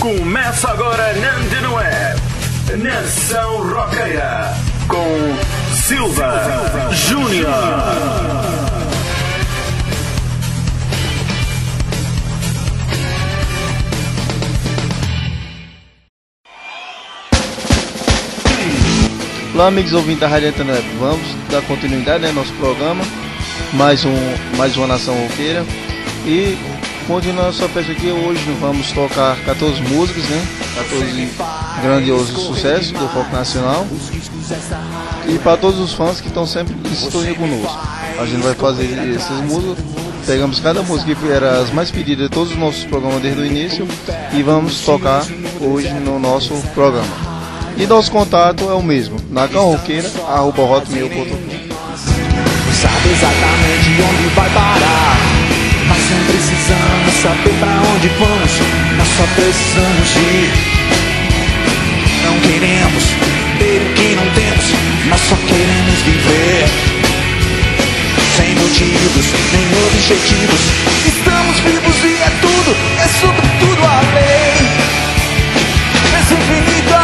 Começa agora na Antena Web, Nação Roqueira, com Silva Júnior. Olá, amigos ouvintes da Rádio Antena Web. Vamos dar continuidade ao nosso programa, mais uma Nação Roqueira. E continuando a nossa festa aqui, hoje vamos tocar 14 músicas, 14 grandiosos sucessos do rock nacional. E para todos os fãs que estão sempre em sintonia conosco, a gente vai fazer essas músicas. Pegamos cada música que era as mais pedidas de todos os nossos programas desde o início e vamos tocar hoje no nosso programa. E nosso contato é o mesmo, nacanroqueira@hotmail.com. Sabe exatamente onde vai parar, mas não precisamos saber pra onde vamos, nós só precisamos ir. Não queremos ter o que não temos, nós só queremos viver. Sem motivos, nem objetivos, estamos vivos e é tudo, é sobretudo a lei. É infinita.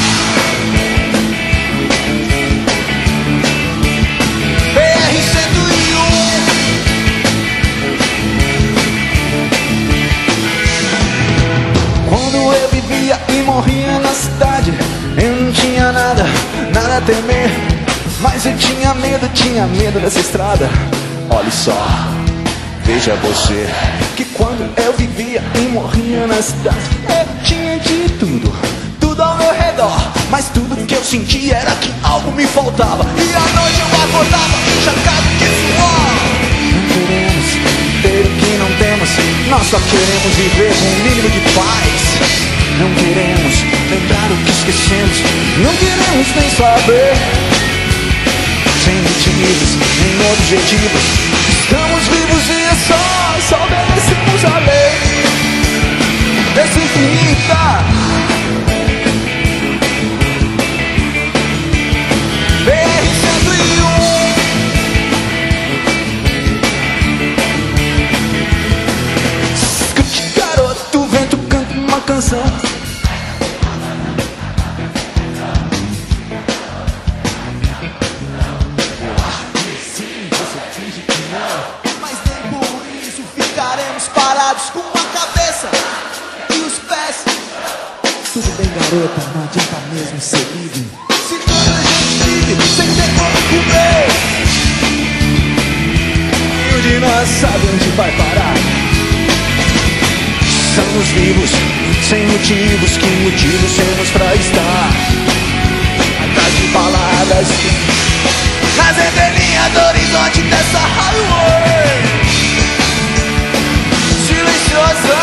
E morria na cidade, eu não tinha nada a temer, mas eu tinha medo dessa estrada. Olha só, veja você, que quando eu vivia e morria na cidade, eu tinha de tudo ao meu redor, mas tudo que eu sentia era que algo me faltava, e à noite eu acordava encharcado de suor. Não queremos ter o que não temos, nós só queremos viver com um mínimo de paz. Não queremos lembrar o que esquecemos, não queremos nem saber. Sem motivos, nem objetivos, estamos vivos e é só obedecemos a lei dessa infinita. Escute, garoto, o vento canta uma canção. Com a cabeça e os pés. Tudo bem, garota, não adianta mesmo ser livre. Se toda a gente vive sem ter como comer, nenhum de nós sabe onde vai parar. Estamos vivos, sem motivos, que motivos temos pra estar atrás de baladas, nas entrelinhas do horizonte dessa highway silenciosa.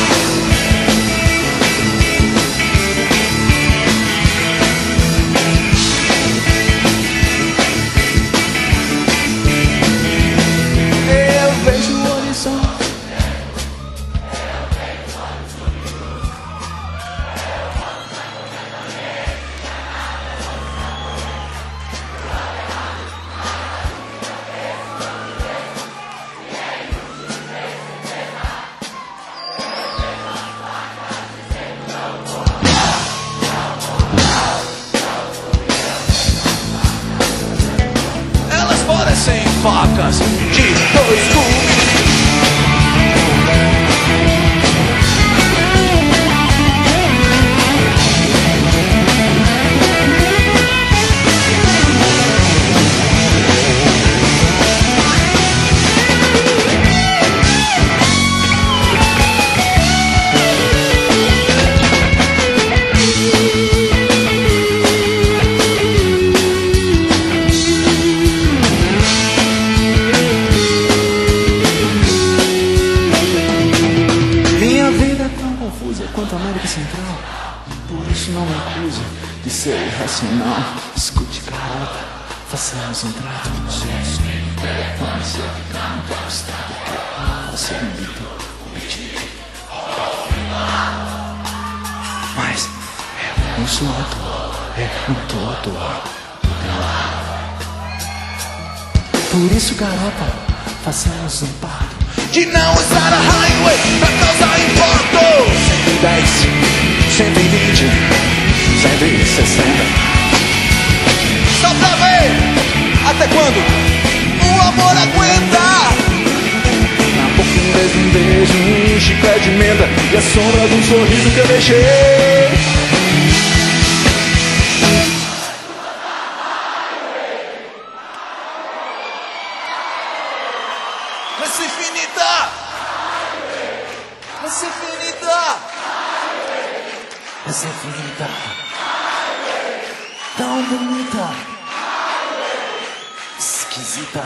Eu vejo o horizonte. Sem facas de dois gumes. Quanto à América Central, por isso não me acuse de ser irracional. Escute, garota, façamos um trato. Vamos ser ficar no próprio estado que você me deu o pedido. Mas eu não sou ator, eu não tô à toa. Por isso, garota, façamos um pacto de não usar a highway pra causar impacto. 110 vestimenta e a sombra do sorriso que eu deixei. Mas infinita! Mas infinita! Mas infinita! Tão bonita! Esquisita!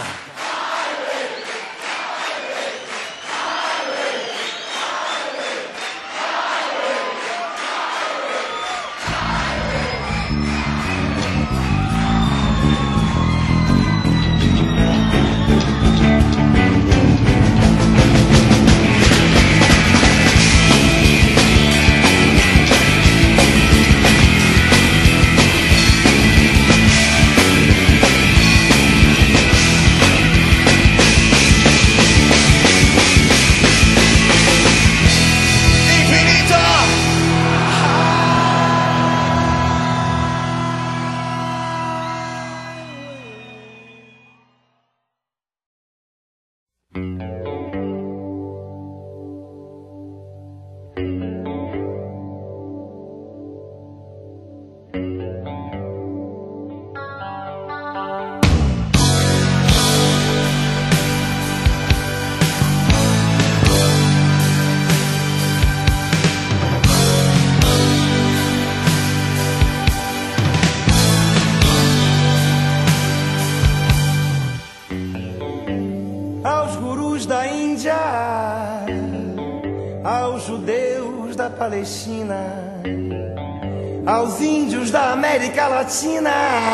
Palestina, aos índios da América Latina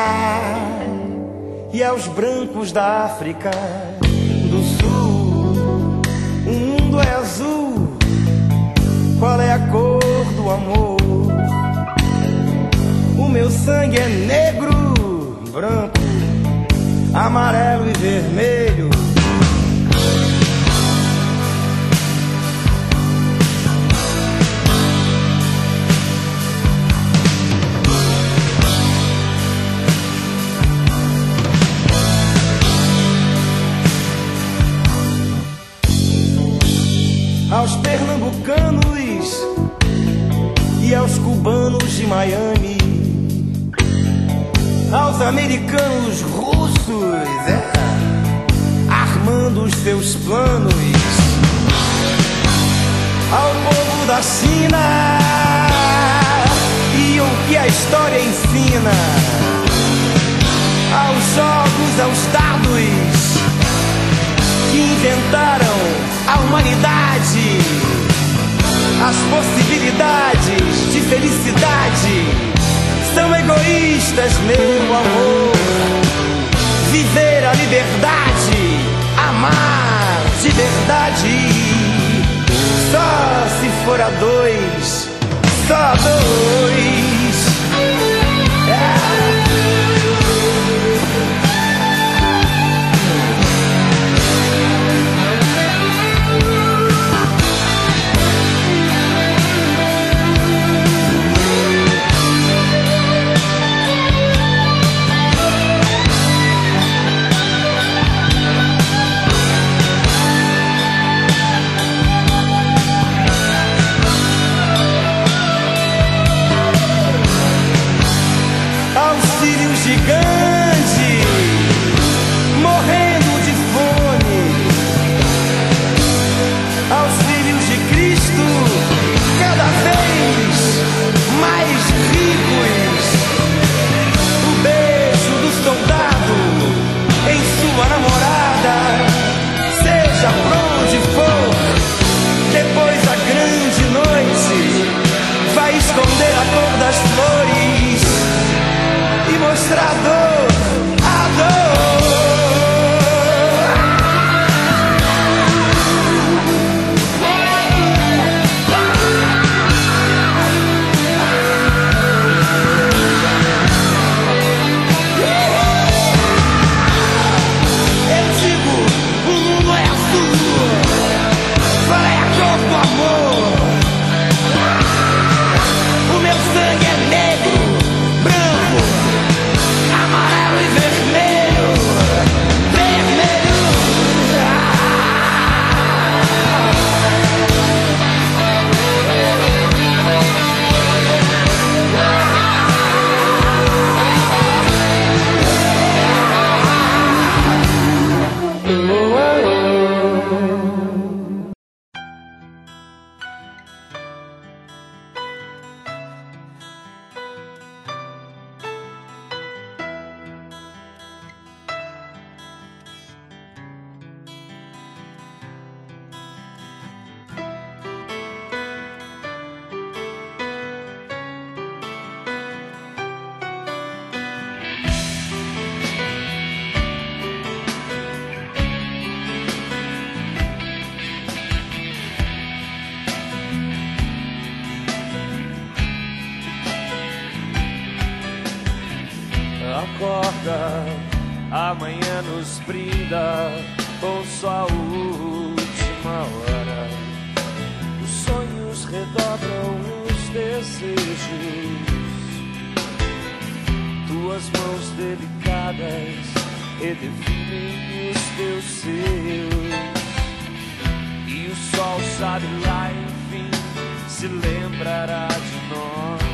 e aos brancos da África do Sul. O mundo é azul, qual é a cor do amor? O meu sangue é negro, branco, amarelo e vermelho. Aos pernambucanos e aos cubanos de Miami, aos americanos russos, armando os seus planos, ao povo da China e o que a história ensina, aos jogos, aos dados que inventaram a humanidade, as possibilidades de felicidade são egoístas, meu amor. Viver a liberdade, amar de verdade, só se for a dois, só a dois. acorda, amanhã nos brinda com sua última hora. Os sonhos redobram os desejos, tuas mãos delicadas redefinem os teus seios. E o sol sabe lá, enfim, se lembrará de nós.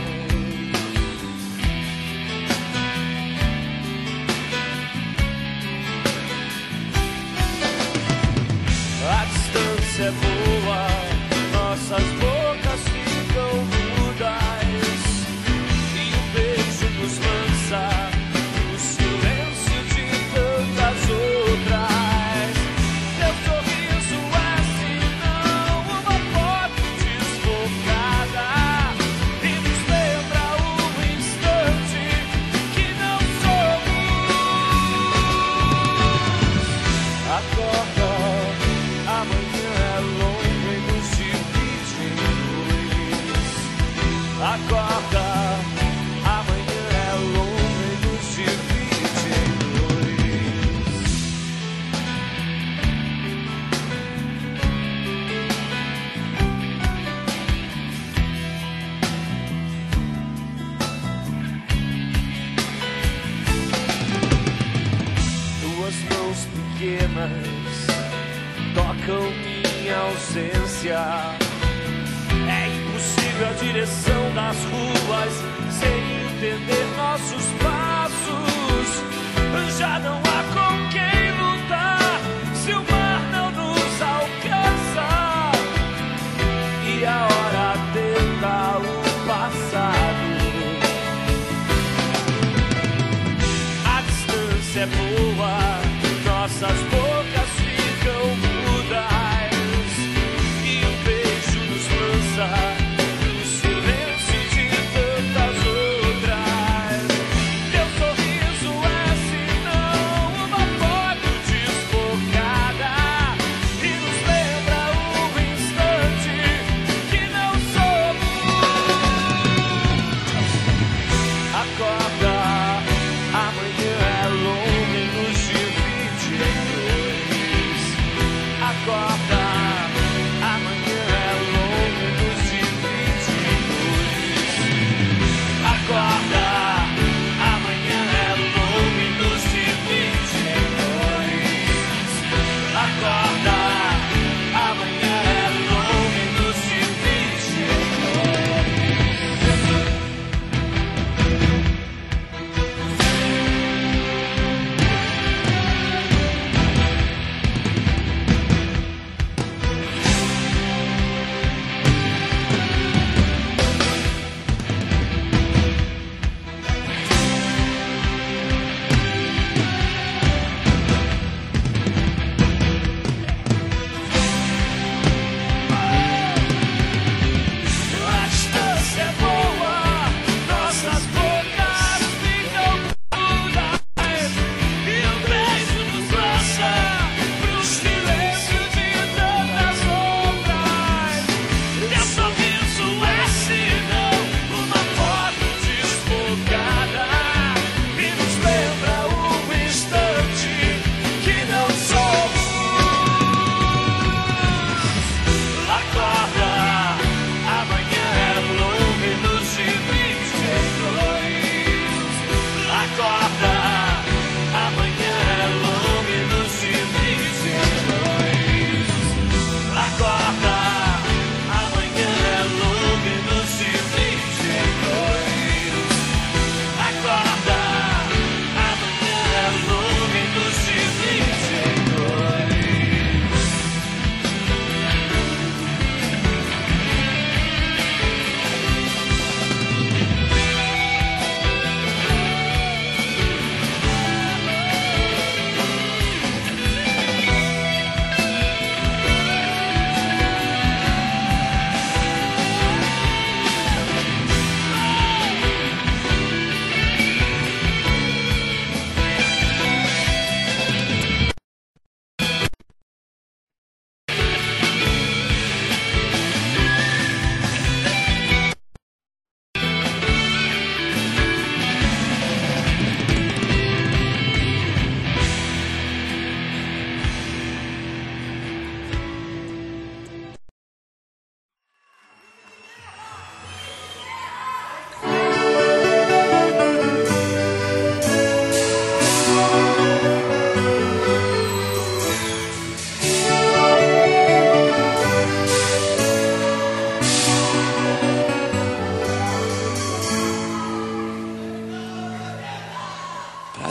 A distância é boa, nossas bocas ficam mudas, e um beijo nos lança no silêncio de tantas outras. Teu sorriso é senão uma foto desfocada, e nos lembra um instante que não somos. Acorda, amanhã é longo e nos divide em dois. Acorda, amanhã é longo e nos divide em dois. Tuas mãos pequenas tocam minha ausência. É impossível a direção das ruas sem entender nossos passos. Já não há com quem lutar se o mar não nos alcança, e a hora tenta o passado. A distância é boa, nossas bocas ficam mudas, e um beijo nos lança no silêncio de tantas outras. Teu sorriso é senão uma foto desfocada, e nos lembra um instante que não somos. Acorda, amanhã é longo e nos divide em dois.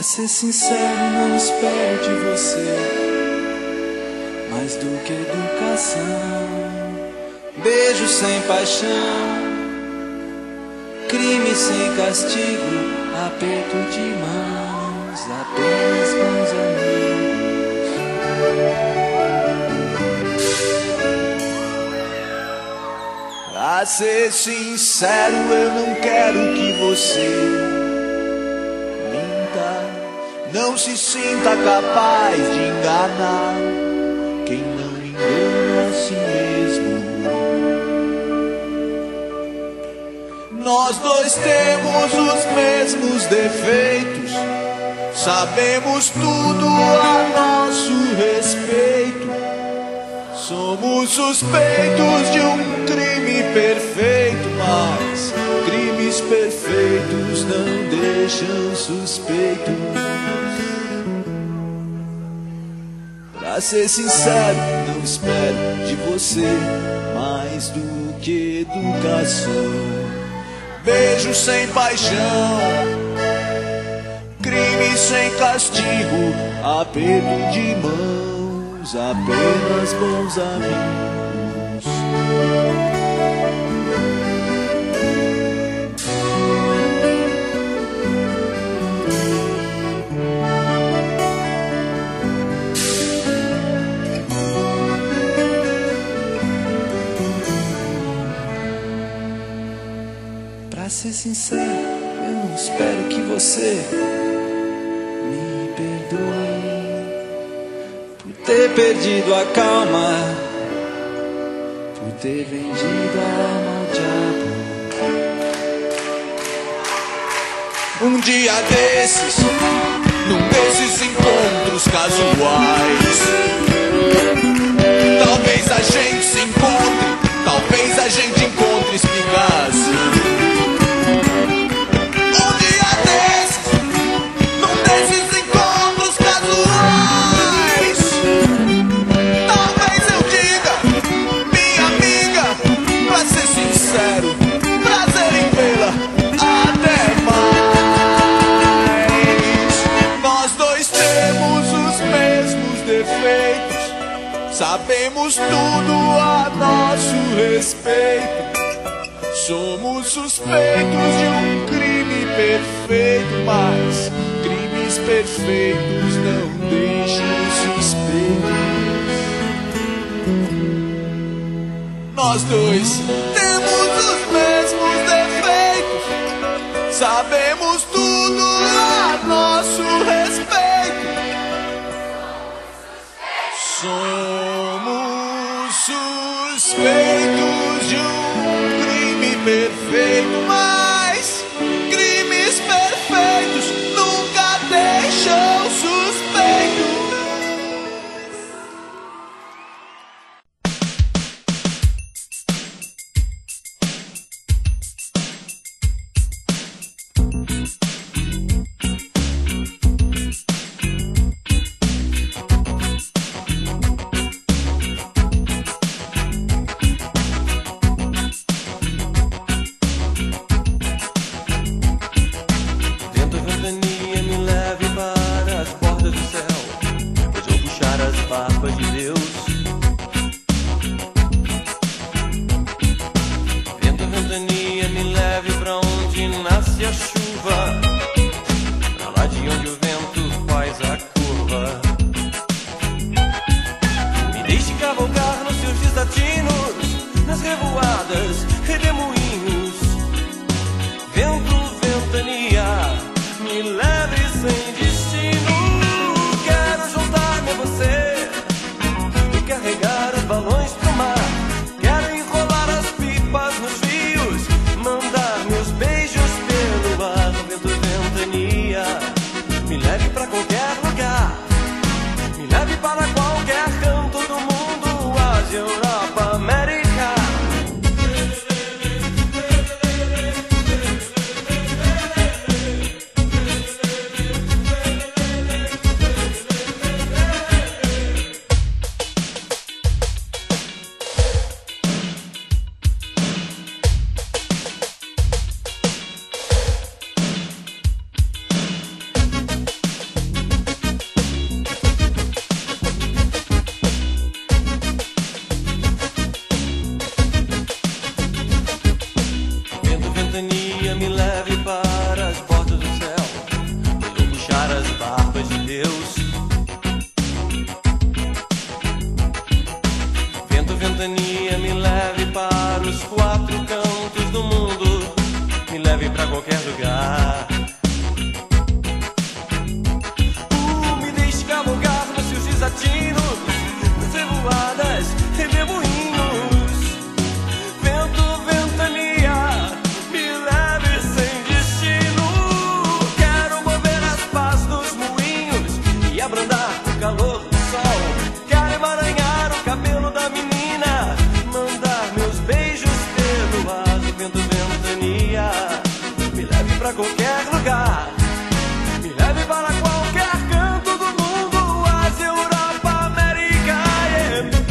ser sincero, não espero de você mais do que educação. Beijo sem paixão, crime sem castigo, aperto de mãos, apenas bons amigos. Pra ser sincero, eu não quero que você não se sinta capaz de enganar quem não engana a si mesmo. Nós dois temos os mesmos defeitos, sabemos tudo a nosso respeito. Somos suspeitos de um crime perfeito, mas crimes perfeitos não deixam suspeitos. Pra ser sincero, não espero de você mais do que educação. Beijo sem paixão, crime sem castigo, aperto de mãos, apenas bons amigos. Pra ser sincero, eu não espero que você me perdoe por ter perdido a calma, por ter vendido a alma ao diabo. Um dia desses, num desses encontros casuais, talvez a gente se encontre, talvez a gente encontre explicação. Sabemos tudo a nosso respeito. Somos suspeitos de um crime perfeito, mas crimes perfeitos não deixam suspeitos. Nós dois temos os mesmos defeitos, sabemos tudo a nosso respeito. Somos suspeitos de um crime perfeito, mas crimes perfeitos nunca deixam suspeitos. Mandar meus beijos pelo ar. Vento, ventania, me leve para as portas do céu. Eu vou puxar as barbas de Deus. Vento, ventania, me leve para os quatro cantos do mundo. Me leve pra qualquer lugar. Me deixe cavalgar nos seus desatinos, nas revoadas e redemoinhos. Vento, ventania, me leve sem destino. Quero mover as pás dos moinhos e abrandar o calor do sol. Quero emaranhar o cabelo da menina, mandar meus beijos pelo ar. Vento, ventania, me leve pra qualquer lugar. Me leve para qualquer canto do mundo, Ásia, Europa, América, yeah.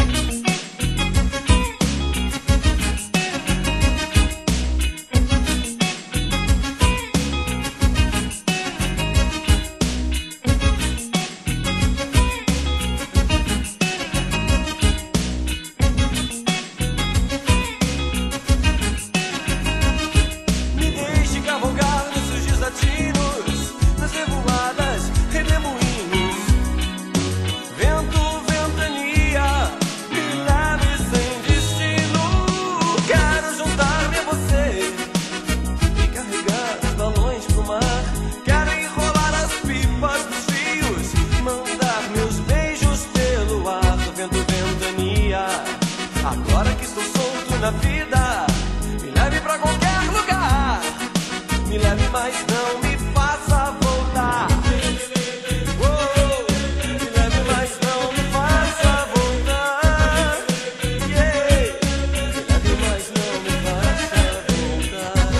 Me deixe cavalgar nos seus desatinos, nas revoadas, redemoinhos. Vento, ventania, me leve sem destino. Quero juntar-me a você e carregar os balões pro mar. Quero enrolar as pipas dos rios, mandar meus beijos pelo ar. Vento, ventania, agora que estou solto na vida, me leve pra qualquer lugar. Me leve, mas não me faça voltar. Me leve, mas não me faça voltar. Yeah. Me leve, mas não me faça voltar.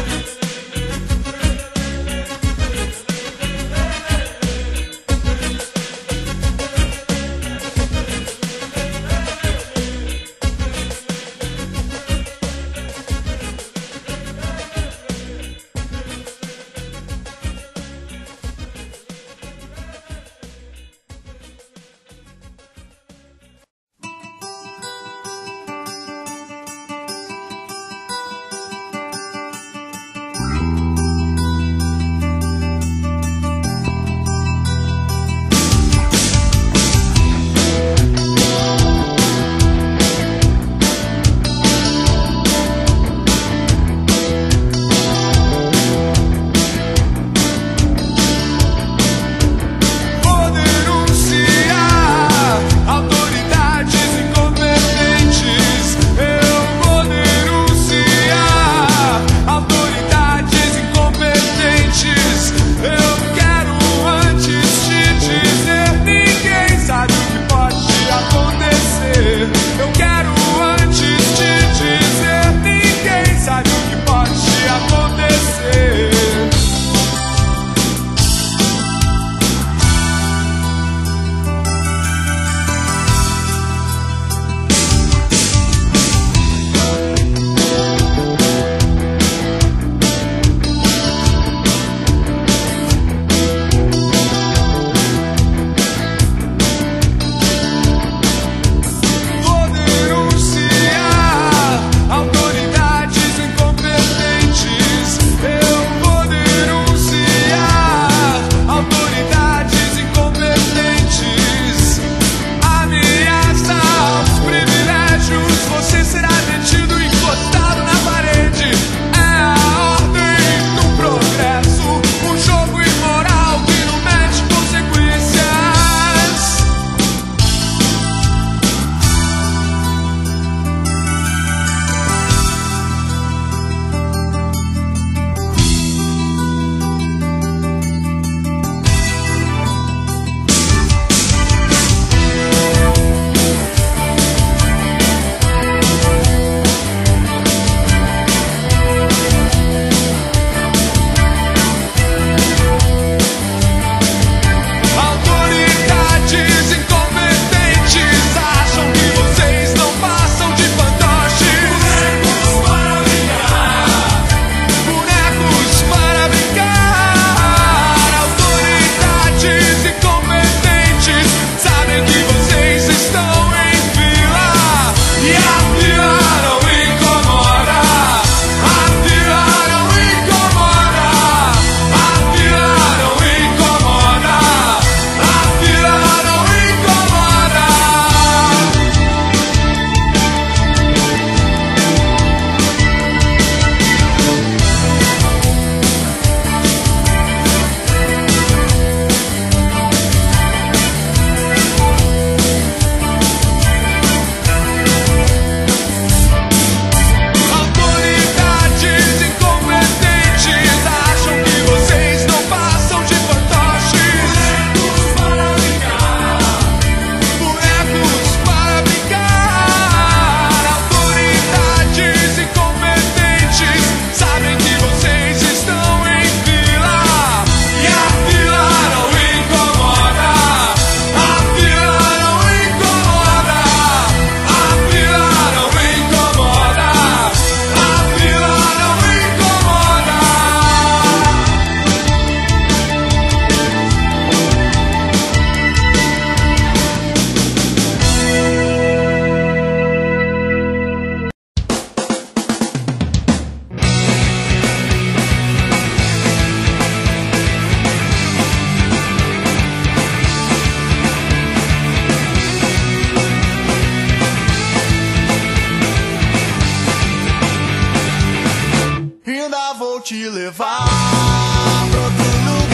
te levar pra outro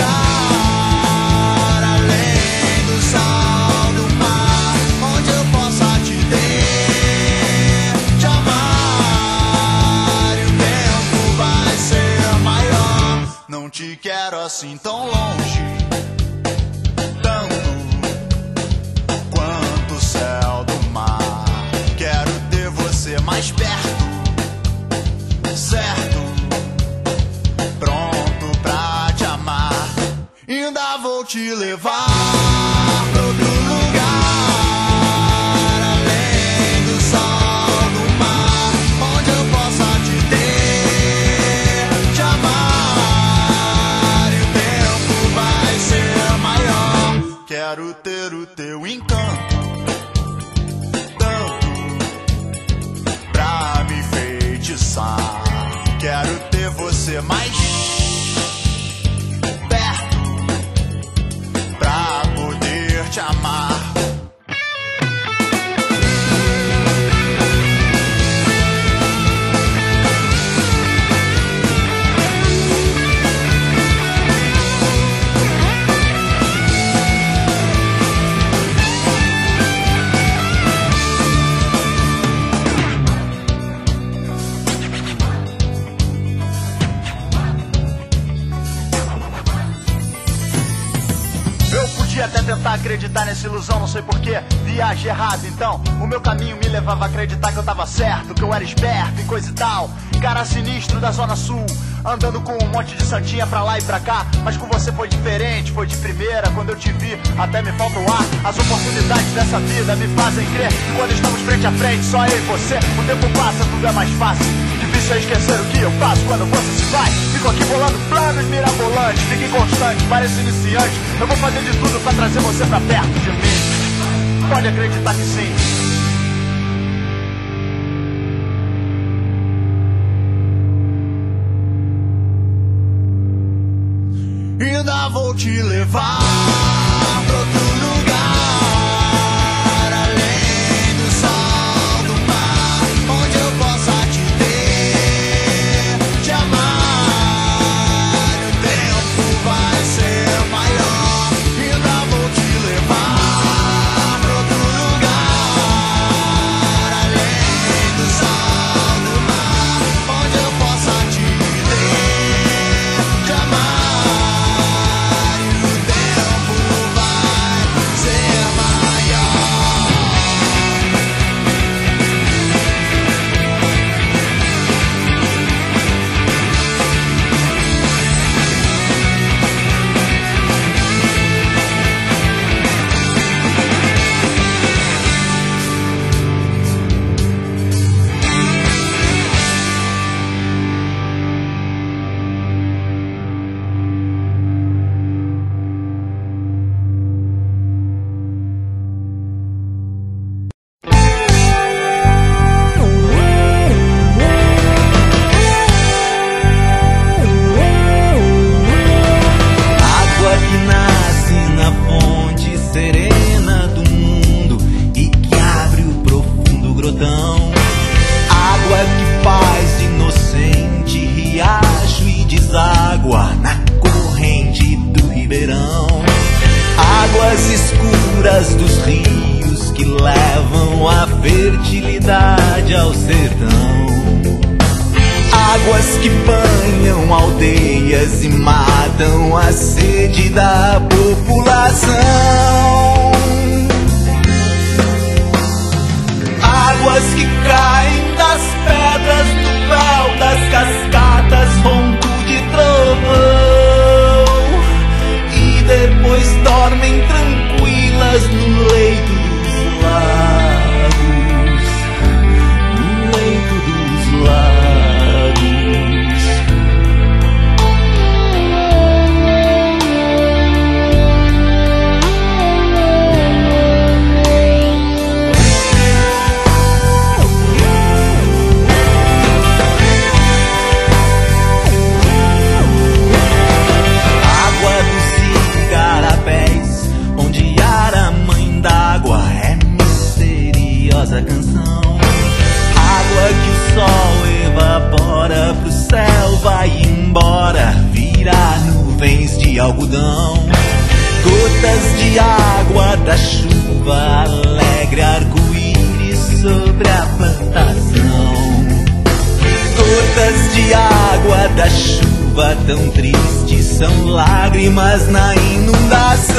lugar, além do sol do mar, onde eu possa te ter, te amar, e o tempo vai ser maior. Não te quero assim tão longe, tanto quanto o céu do mar. Quero ter você mais perto, certo, pronto pra te amar. Ainda vou te levar pra outro lugar, além do sol do mar, onde eu possa te ter, te amar, e o tempo vai ser maior. Quero ter o teu encanto, tanto pra me feitiçar. Quero ter você mais perto pra poder te amar. Até tentar acreditar nessa ilusão, não sei porquê, viagem errada. Então, o meu caminho me levava a acreditar que eu tava certo, que eu era esperto e coisa e tal. Cara sinistro da Zona Sul, andando com um monte de santinha pra lá e pra cá. Mas com você foi diferente, foi de primeira. Quando eu te vi, até me falta o ar. As oportunidades dessa vida me fazem crer que quando estamos frente a frente, só eu e você, o tempo passa, tudo é mais fácil. Difícil é esquecer o que eu faço quando você se vai. Fico aqui bolando planos mirabolantes, fique constante, pareço iniciante. Eu vou fazer de tudo pra trazer você pra perto de mim. Pode acreditar que sim. Ainda vou te levar pra outro lugar, além do sol do mar, onde eu possa te ter, te amar, e o tempo vai ser maior. Ainda vou te levar pra outro lugar, além do sol do mar, onde eu possa te ter, te amar. nuvens de algodão. Gotas de água da chuva, alegre arco-íris sobre a plantação. Gotas de água da chuva, tão tristes são lágrimas na inundação.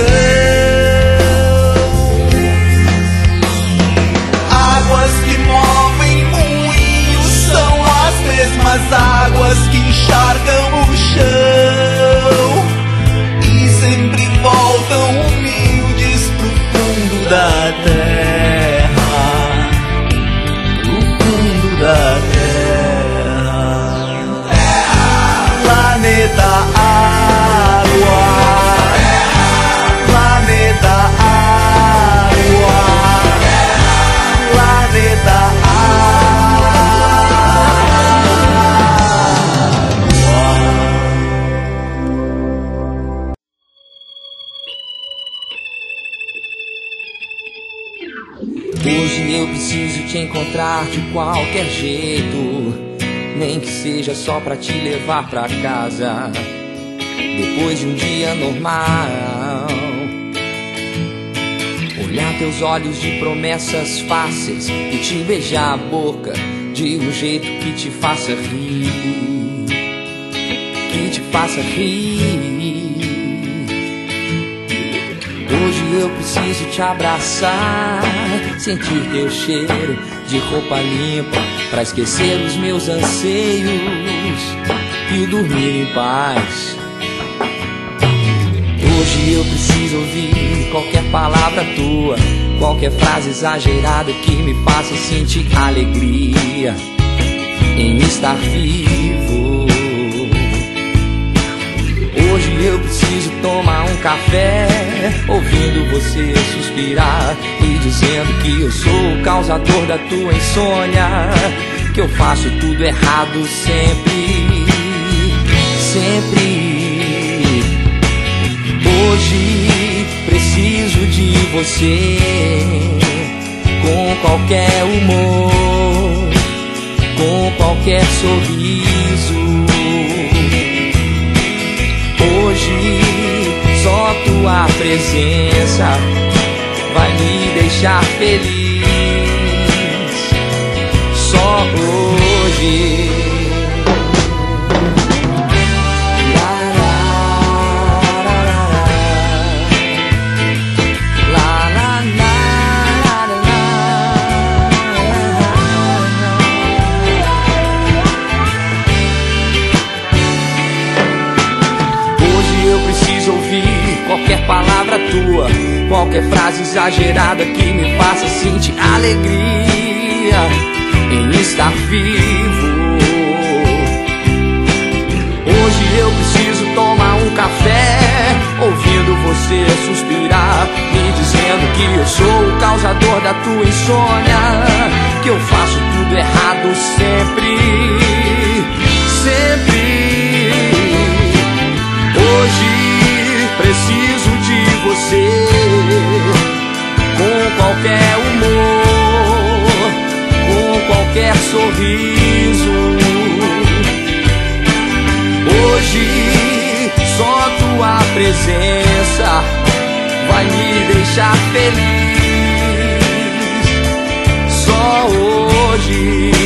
Águas que movem moinhos são as mesmas águas que encharcam o chão e sempre voltam humildes pro fundo da terra, pro fundo da terra. Planeta água, planeta água, planeta Hoje eu preciso te encontrar de qualquer jeito, nem que seja só pra te levar pra casa, depois de um dia normal. Olhar teus olhos de promessas fáceis e te beijar a boca de um jeito que te faça rir, que te faça rir. Hoje eu preciso te abraçar, sentir teu cheiro de roupa limpa, pra esquecer os meus anseios e dormir em paz. Hoje eu preciso ouvir qualquer palavra tua, qualquer frase exagerada que me faça sentir alegria em estar vivo. Hoje eu preciso tomar um café, ouvindo você suspirar e dizendo que eu sou o causador da tua insônia, que eu faço tudo errado sempre, sempre. Hoje preciso de você, com qualquer humor, com qualquer sorriso. Hoje só tua presença vai me deixar feliz. Só hoje. Qualquer palavra tua, qualquer frase exagerada que me faça sentir alegria em estar vivo. Hoje eu preciso tomar um café, ouvindo você suspirar, me dizendo que eu sou o causador da tua insônia, que eu faço tudo errado sempre, sempre. Hoje preciso de você, com qualquer humor, com qualquer sorriso. Hoje só tua presença vai me deixar feliz. Só hoje.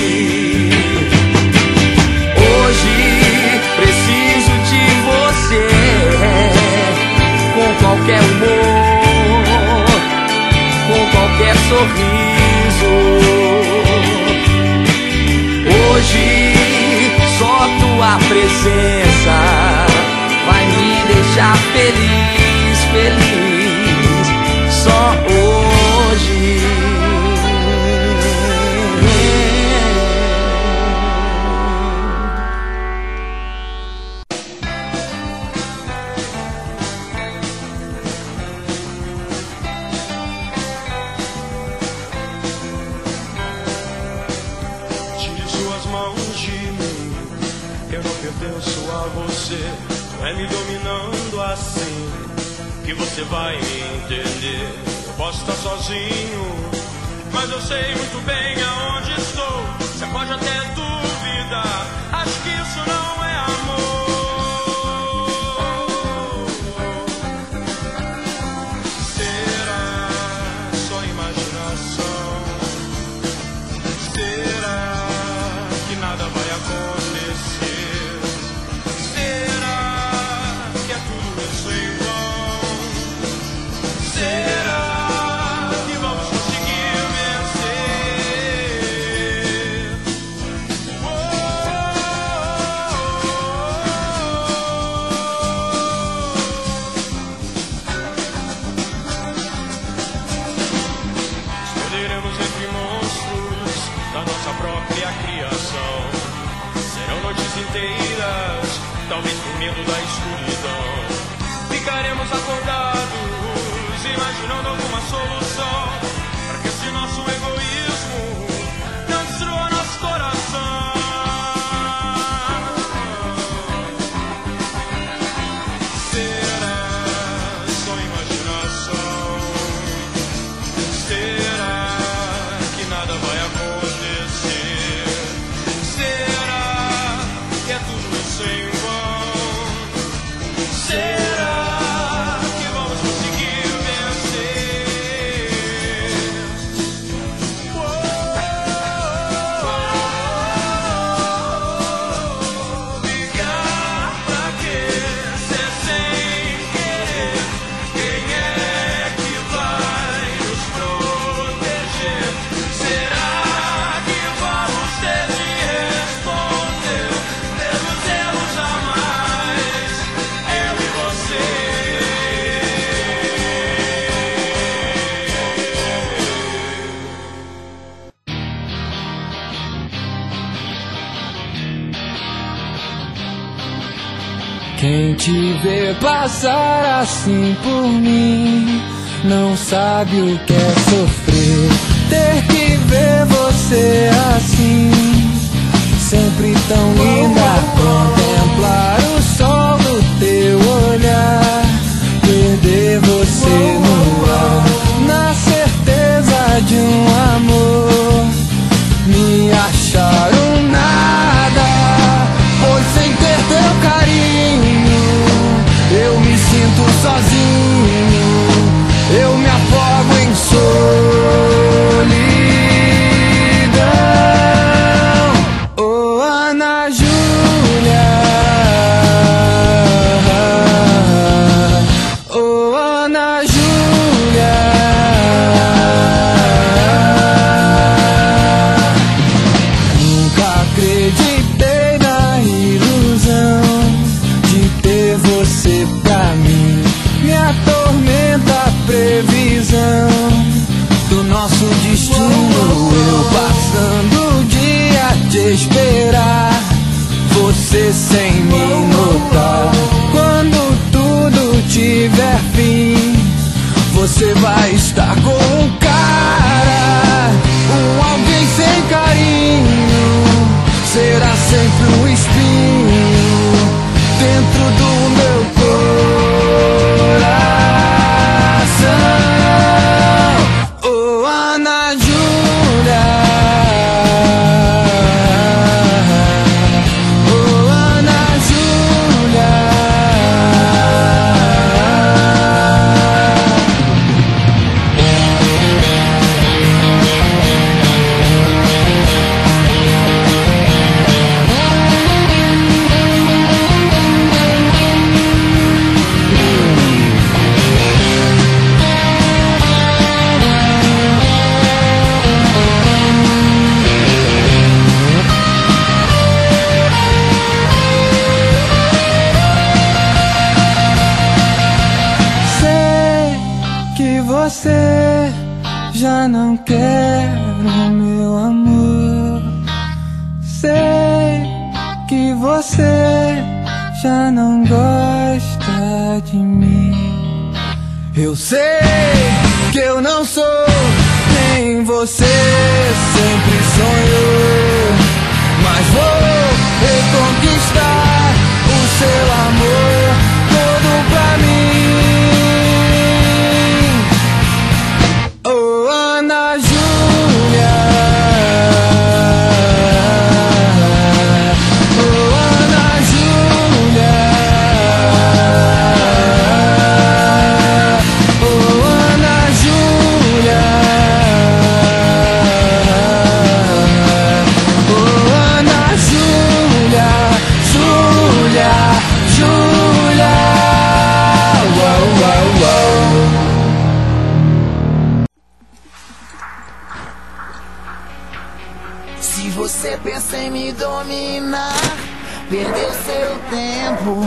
Hoje preciso de você, com qualquer humor, com qualquer sorriso. Hoje só tua presença vai me deixar feliz, feliz. Só hoje. Não é me dominando assim que você vai me entender. Eu posso estar sozinho, mas eu sei muito bem aonde estou. Você pode até duvidar, acho que isso não é amor. sem medo da escuridão. Ficaremos acordados, imaginando alguma solução, para que esse nosso egoísmo não destrua nosso coração. Quem te vê passar assim por mim não sabe o que é sofrer. Ter que ver você assim, sempre tão linda. Contemplar o sol do teu olhar, perder você no ar, na certeza de um amor. Me acharam nada, pois sem ter teu carinho eu me sinto sozinho, eu me afogo em solidão. Oh, Ana Júlia, oh, Ana Júlia, nunca acreditei na ilusão de ter você pra mim. Me atormenta a previsão do nosso destino. Eu passando o dia de esperar você sem me notar. Quando tudo tiver fim, você vai estar com um cara, alguém sem carinho. Será sempre um espinho dentro do meu coração. Oh, Ana Júlia, oh, Ana Júlia. Você já não quer o meu amor. Sei que você já não gosta de mim. Eu sei que eu não sou nem você sempre sonhou, mas vou reconquistar o seu amor todo pra mim. Ana Júlia, oh, Ana Júlia, oh, Ana Júlia, oh, Ana Júlia, Júlia, Júlia, uau, uau, uau. Se você pensa em me dominar, perdeu seu tempo.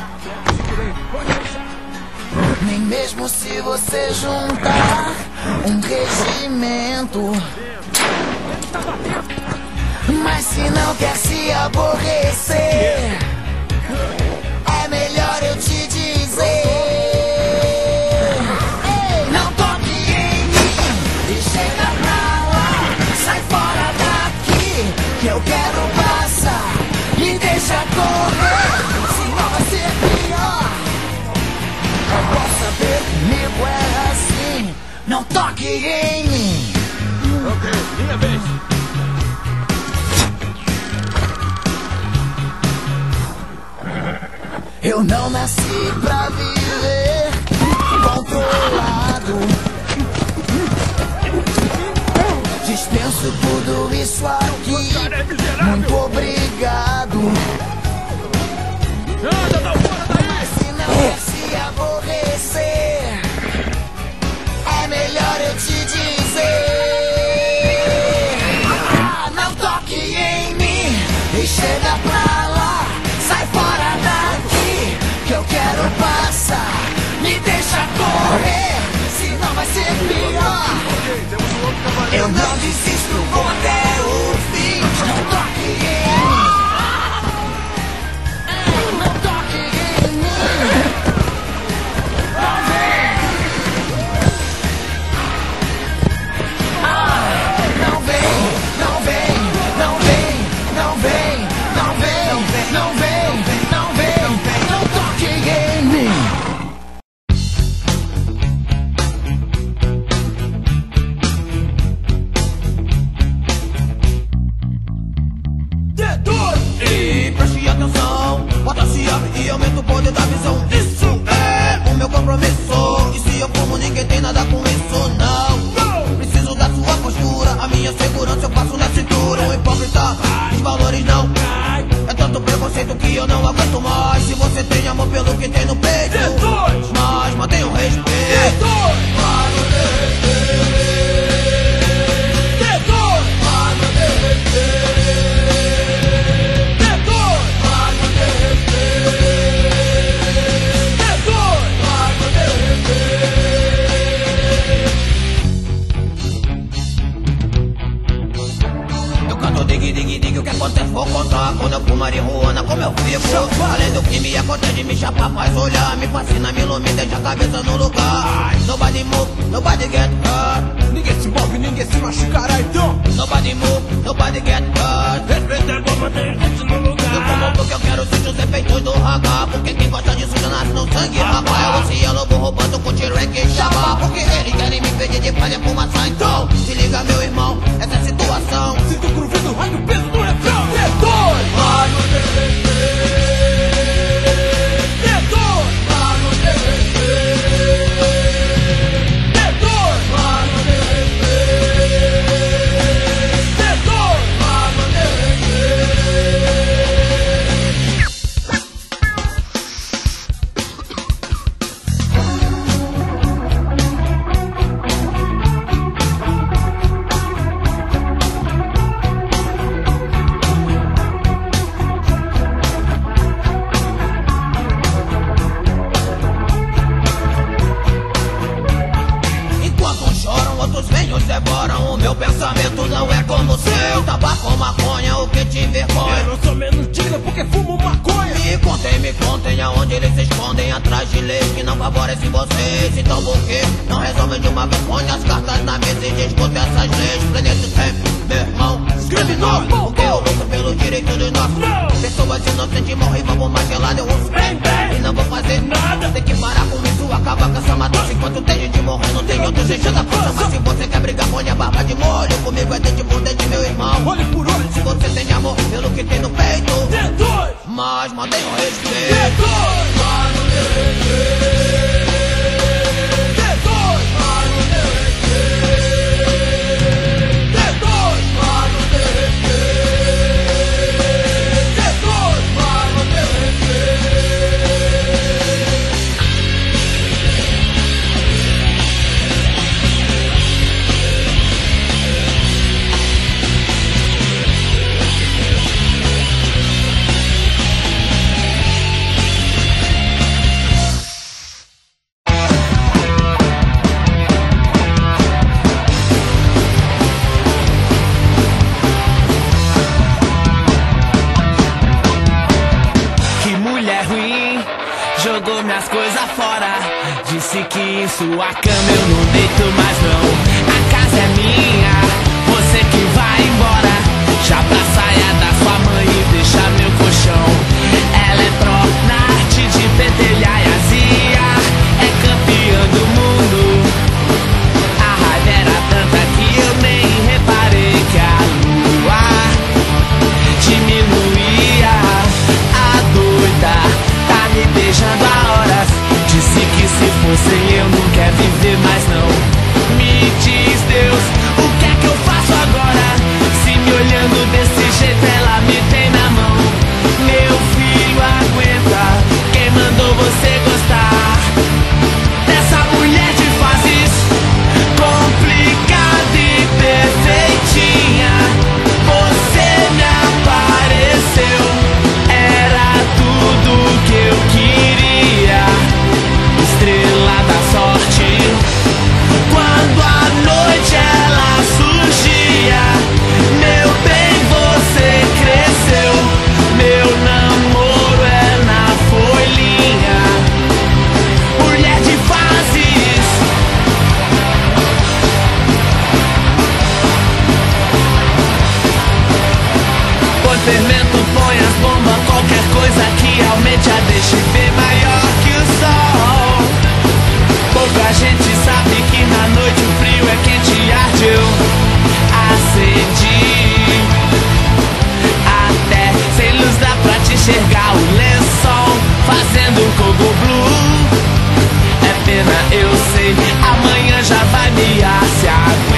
Nem mesmo se você juntar um regimento. Mas se não quer se aborrecer, em mim. Ok, minha vez. Eu não nasci pra viver controlado. Dispenso tudo isso aqui. Muito obrigado. Mas se não quer se aborrecer, é melhor eu te dizer. Não toque em mim e chega pra lá. Sai fora daqui que eu quero passar. Me deixa correr, senão vai ser pior. Eu não desisto, vou até o fim. Não toque em mim. Não toque em mim. Não vem. Não vem, não vem, não vem, não vem, não vem, não vem, não vem, não toque em mim. E preste atenção, bota-se abre e aumenta o poder da visão. Isso é o meu compromisso. E se eu fumo, ninguém tem nada com isso, não. Preciso da sua postura, a minha segurança eu passo na cintura. O hipócrita, os valores não. É tanto preconceito que eu não aguento mais. Se você tem amor pelo que tem no peito, mas mantenha o respeito. O que acontece vou contar. Quando eu fumo marihuana, como eu fico. Além do que me acontece, me chapa, faz olhar. Me fascina, me ilumina, deixa a cabeça no lugar. Nobody move, nobody get hurt. Ninguém se move, ninguém se machucará, então. Nobody move, nobody get hurt. Respeita a bomba, tem gente no lugar. Eu como porque eu quero sentir os efeitos do raga. Porque quem gosta disso já nasce no sangue, rapaz. Eu se lobo roubando com tiro é que chapa. Porque eles querem me impedir de fazer fumaça. Então, se liga meu irmão, essa é a situação. Sinto o groove do raio, peso do refrão. D2! devoram. O meu pensamento não é como o seu. Tabaco ou maconha, o que te envergonha? Eu não sou menos digno porque fumo maconha. Me contem aonde eles se escondem. Atrás de leis que não favorecem vocês. Então por que não resolvem de uma vez? Põe as cartas na mesa e discute essas leis. Planeta sempre, meu irmão, criminoso. Porque eu luto pelo direito dos nossos. Pessoas inocentes morrem, vamos mais gelado. Eu uso bem, e não vou fazer nada. Tem que parar com isso, acabar com essa matança. Enquanto tem gente morrendo, tem outros enchendo a força. Mas se você quer brigar, põe a barba de molho. Comigo é dente por dente, meu irmão. Olho por olho. Se você tem amor pelo que tem no peito, D2, mas mantenha o respeito. Jogou minhas coisas fora. Disse que em sua cama eu não deito mais não. A casa é minha, você que vai embora. Já pra saia da sua mãe e deixa meu colchão. Ela é pró na arte de pentelhar e azia. É campeã do mundo. A raiva era Coco Blue. É pena, eu sei, amanhã já vai me aciar.